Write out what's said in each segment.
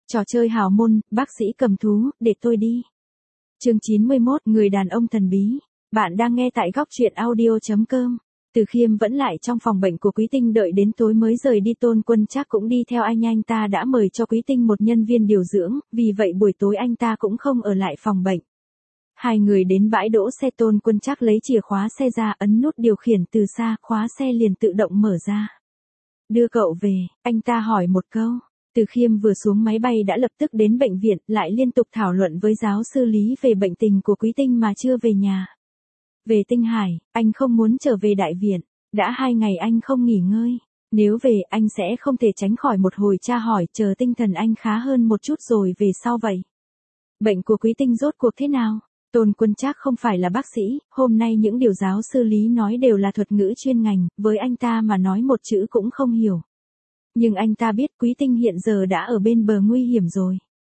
Trò chơi hào môn, bác sĩ cầm thú, để tôi đi. Chương 91, người đàn ông thần bí. Bạn đang nghe tại góc truyện audio.com. Từ Khiêm vẫn lại trong phòng bệnh của Quý Tinh đợi đến tối mới rời đi. Tôn Quân Trác cũng đi theo anh ta đã mời cho Quý Tinh một nhân viên điều dưỡng, vì vậy buổi tối anh ta cũng không ở lại phòng bệnh. Hai người đến bãi đỗ xe. Tôn Quân Trác lấy chìa khóa xe ra, ấn nút điều khiển từ xa, khóa xe liền tự động mở ra. Đưa cậu về, anh ta hỏi một câu. Từ Khiêm vừa xuống máy bay đã lập tức đến bệnh viện, lại liên tục thảo luận với giáo sư Lý về bệnh tình của Quý Tinh mà chưa về nhà. Về Tinh Hải, anh không muốn trở về đại viện, đã 2 ngày anh không nghỉ ngơi. Nếu về anh sẽ không thể tránh khỏi một hồi tra hỏi, chờ tinh thần anh khá hơn một chút rồi về sau vậy. Bệnh của Quý Tinh rốt cuộc thế nào? Tôn Quân Trác không phải là bác sĩ, hôm nay những điều giáo sư Lý nói đều là thuật ngữ chuyên ngành, với anh ta mà nói một chữ cũng không hiểu. Nhưng anh ta biết Quý Tinh hiện giờ đã ở bên bờ nguy hiểm rồi.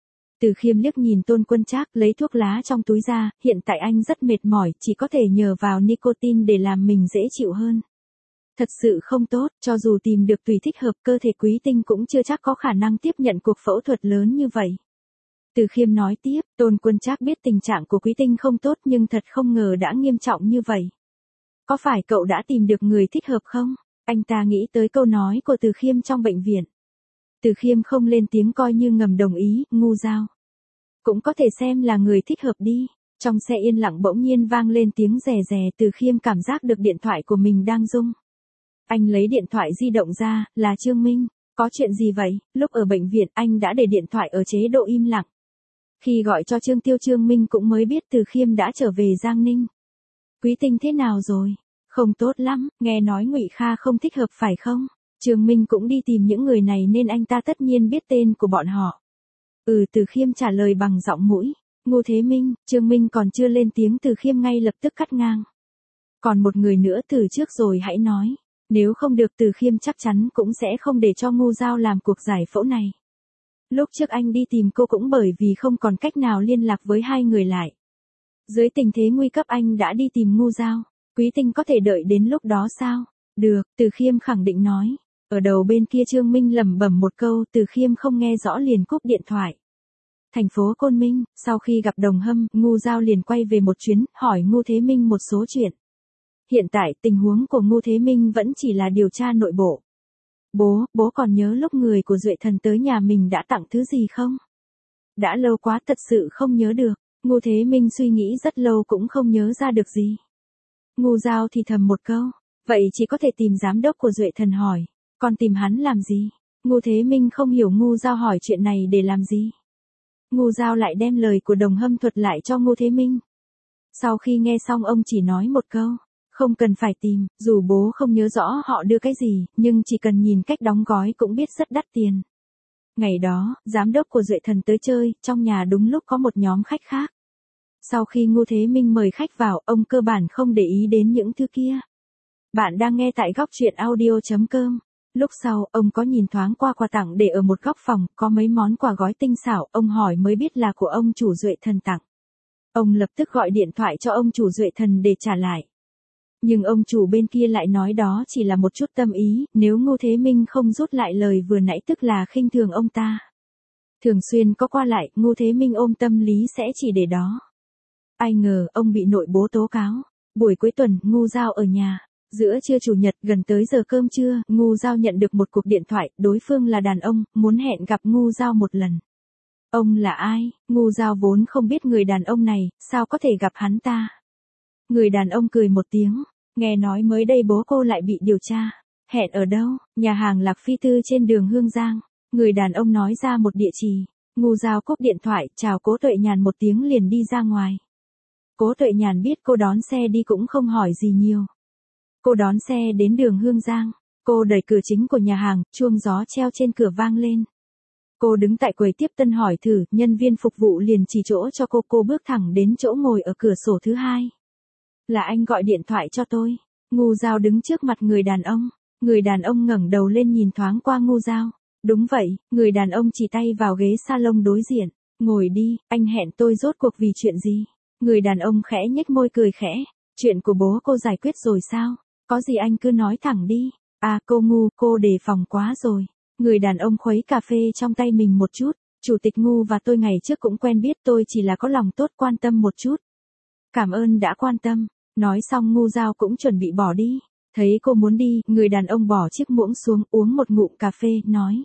Từ Khiêm liếc nhìn Tôn Quân Trác, lấy thuốc lá trong túi ra, hiện tại anh rất mệt mỏi, chỉ có thể nhờ vào nicotine để làm mình dễ chịu hơn. Thật sự không tốt, cho dù tìm được tùy thích hợp, cơ thể Quý Tinh cũng chưa chắc có khả năng tiếp nhận cuộc phẫu thuật lớn như vậy. Từ Khiêm nói tiếp, Tôn Quân Trác biết tình trạng của Quý Tinh không tốt nhưng thật không ngờ đã nghiêm trọng như vậy. Có phải cậu đã tìm được người thích hợp không? Anh ta nghĩ tới câu nói của Từ Khiêm trong bệnh viện. Từ Khiêm không lên tiếng coi như ngầm đồng ý, ngu dao. Cũng có thể xem là người thích hợp đi. Trong xe yên lặng bỗng nhiên vang lên tiếng rè rè. Từ Khiêm cảm giác được điện thoại của mình đang rung. Anh lấy điện thoại di động ra, là Trương Minh. Có chuyện gì vậy? Lúc ở bệnh viện anh đã để điện thoại ở chế độ im lặng. Khi gọi cho Trương Minh cũng mới biết Từ Khiêm đã trở về Giang Ninh. Quý Tinh thế nào rồi? Không tốt lắm, nghe nói Ngụy Kha không thích hợp phải không? Trương Minh cũng đi tìm những người này nên anh ta tất nhiên biết tên của bọn họ. Từ Khiêm trả lời bằng giọng mũi. Ngô Thế Minh. Trương Minh còn chưa lên tiếng, Từ Khiêm ngay lập tức cắt ngang. Còn một người nữa từ trước rồi hãy nói. Nếu không được Từ Khiêm chắc chắn cũng sẽ không để cho Ngô Giao làm cuộc giải phẫu này. Lúc trước anh đi tìm cô cũng bởi vì không còn cách nào liên lạc với hai người lại. Dưới tình thế nguy cấp anh đã đi tìm Ngô Giao. Quý Tinh có thể đợi đến lúc đó sao? Được, Từ Khiêm khẳng định nói. Ở đầu bên kia Trương Minh lẩm bẩm một câu, Từ Khiêm không nghe rõ liền cúp điện thoại. Thành phố Côn Minh, sau khi gặp Đồng Hâm, Ngô Giao liền quay về một chuyến, hỏi Ngô Thế Minh một số chuyện. Hiện tại tình huống của Ngô Thế Minh vẫn chỉ là điều tra nội bộ. Bố còn nhớ lúc người của Duệ Thần tới nhà mình đã tặng thứ gì không? Đã lâu quá thật sự không nhớ được. Ngô Thế Minh suy nghĩ rất lâu cũng không nhớ ra được gì. Ngô Giao thì thầm một câu. Vậy chỉ có thể tìm giám đốc của Duệ Thần hỏi. Còn tìm hắn làm gì? Ngô Thế Minh không hiểu Ngô Giao hỏi chuyện này để làm gì. Ngô Giao lại đem lời của Đồng Hâm thuật lại cho Ngô Thế Minh. Sau khi nghe xong ông chỉ nói một câu. Không cần phải tìm, dù bố không nhớ rõ họ đưa cái gì, nhưng chỉ cần nhìn cách đóng gói cũng biết rất đắt tiền. Ngày đó, giám đốc của Duệ Thần tới chơi, trong nhà đúng lúc có một nhóm khách khác. Sau khi Ngô Thế Minh mời khách vào, ông cơ bản không để ý đến những thứ kia. Bạn đang nghe tại góc truyện audio.com. Lúc sau, ông có nhìn thoáng qua quà tặng để ở một góc phòng, có mấy món quà gói tinh xảo, ông hỏi mới biết là của ông chủ Duệ Thần tặng. Ông lập tức gọi điện thoại cho ông chủ Duệ Thần để trả lại. Nhưng ông chủ bên kia lại nói đó chỉ là một chút tâm ý, nếu Ngô Thế Minh không rút lại lời vừa nãy tức là khinh thường ông ta. Thường xuyên có qua lại, Ngô Thế Minh ôm tâm lý sẽ chỉ để đó. Ai ngờ, ông bị nội bố tố cáo. Buổi cuối tuần, Ngô Giao ở nhà. Giữa trưa chủ nhật, gần tới giờ cơm trưa, Ngô Giao nhận được một cuộc điện thoại, đối phương là đàn ông, muốn hẹn gặp Ngô Giao một lần. Ông là ai? Ngô Giao vốn không biết người đàn ông này, sao có thể gặp hắn ta? Người đàn ông cười một tiếng. Nghe nói mới đây bố cô lại bị điều tra. Hẹn ở đâu? Nhà hàng Lạc Phi Tư trên đường Hương Giang. Người đàn ông nói ra một địa chỉ. Ngô Giao cúp điện thoại, chào Cố Tuệ Nhàn một tiếng liền đi ra ngoài. Cố Tuệ Nhàn biết cô đón xe đi cũng không hỏi gì nhiều. Cô đón xe đến đường Hương Giang. Cô đẩy cửa chính của nhà hàng, chuông gió treo trên cửa vang lên. Cô đứng tại quầy tiếp tân hỏi thử, nhân viên phục vụ liền chỉ chỗ cho cô bước thẳng đến chỗ ngồi ở cửa sổ thứ hai. Là anh gọi điện thoại cho tôi. Ngô Giao đứng trước mặt người đàn ông. Người đàn ông ngẩng đầu lên nhìn thoáng qua Ngô Giao. Đúng vậy, người đàn ông chỉ tay vào ghế salon đối diện. Ngồi đi, anh hẹn tôi rốt cuộc vì chuyện gì? Người đàn ông khẽ nhếch môi cười khẽ. Chuyện của bố cô giải quyết rồi sao? Có gì anh cứ nói thẳng đi. À cô ngu, cô đề phòng quá rồi. Người đàn ông khuấy cà phê trong tay mình một chút. Chủ tịch Ngu và tôi ngày trước cũng quen biết, tôi chỉ là có lòng tốt quan tâm một chút. Cảm ơn đã quan tâm. Nói xong Ngu Giao cũng chuẩn bị bỏ đi. Thấy cô muốn đi, người đàn ông bỏ chiếc muỗng xuống uống một ngụm cà phê, nói.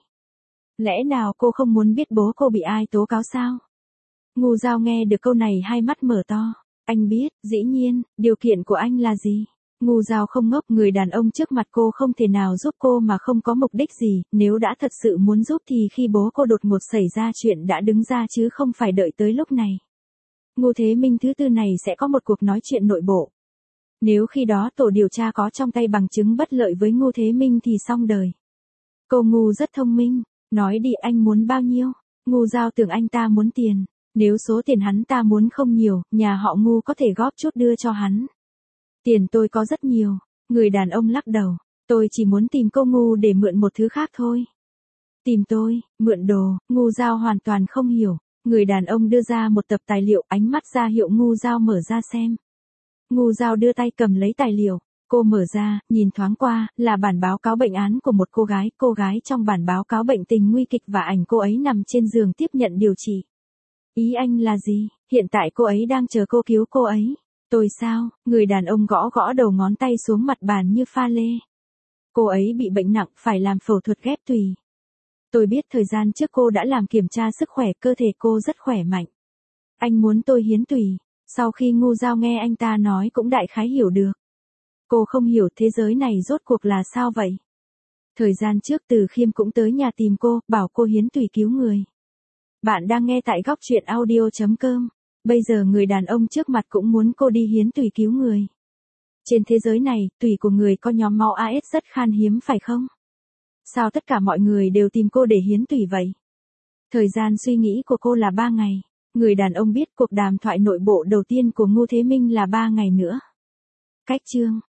Lẽ nào cô không muốn biết bố cô bị ai tố cáo sao? Ngu Giao nghe được câu này hai mắt mở to. Anh biết, dĩ nhiên, điều kiện của anh là gì? Ngu Giao không ngốc, người đàn ông trước mặt cô không thể nào giúp cô mà không có mục đích gì, nếu đã thật sự muốn giúp thì khi bố cô đột ngột xảy ra chuyện đã đứng ra chứ không phải đợi tới lúc này. Ngô Thế Minh thứ tư này sẽ có một cuộc nói chuyện nội bộ. Nếu khi đó tổ điều tra có trong tay bằng chứng bất lợi với Ngô Thế Minh thì xong đời. Cô Ngu rất thông minh, nói đi anh muốn bao nhiêu? Ngu Giao tưởng anh ta muốn tiền, nếu số tiền hắn ta muốn không nhiều, nhà họ Ngu có thể góp chút đưa cho hắn. Tiền tôi có rất nhiều, người đàn ông lắc đầu, tôi chỉ muốn tìm cô Ngu để mượn một thứ khác thôi. Tìm tôi, mượn đồ, Ngu Giao hoàn toàn không hiểu, người đàn ông đưa ra một tập tài liệu, ánh mắt ra hiệu Ngu Giao mở ra xem. Ngu Giao đưa tay cầm lấy tài liệu, cô mở ra, nhìn thoáng qua, là bản báo cáo bệnh án của một cô gái trong bản báo cáo bệnh tình nguy kịch và ảnh cô ấy nằm trên giường tiếp nhận điều trị. Ý anh là gì? Hiện tại cô ấy đang chờ cô cứu cô ấy. Tôi sao? Người đàn ông gõ gõ đầu ngón tay xuống mặt bàn như pha lê. Cô ấy bị bệnh nặng, phải làm phẫu thuật ghép tùy. Tôi biết thời gian trước cô đã làm kiểm tra sức khỏe, cơ thể cô rất khỏe mạnh. Anh muốn tôi hiến tùy. Sau khi Ngu Giao nghe anh ta nói cũng đại khái hiểu được. Cô không hiểu thế giới này rốt cuộc là sao vậy. Thời gian trước Từ Khiêm cũng tới nhà tìm cô, bảo cô hiến tùy cứu người. Bạn đang nghe tại góc truyện audio.com. Bây giờ người đàn ông trước mặt cũng muốn cô đi hiến tùy cứu người. Trên thế giới này, tùy của người có nhóm máu AS rất khan hiếm phải không? Sao tất cả mọi người đều tìm cô để hiến tùy vậy? Thời gian suy nghĩ của cô là 3 ngày. Người đàn ông biết cuộc đàm thoại nội bộ đầu tiên của Ngô Thế Minh là 3 ngày nữa. Cách chương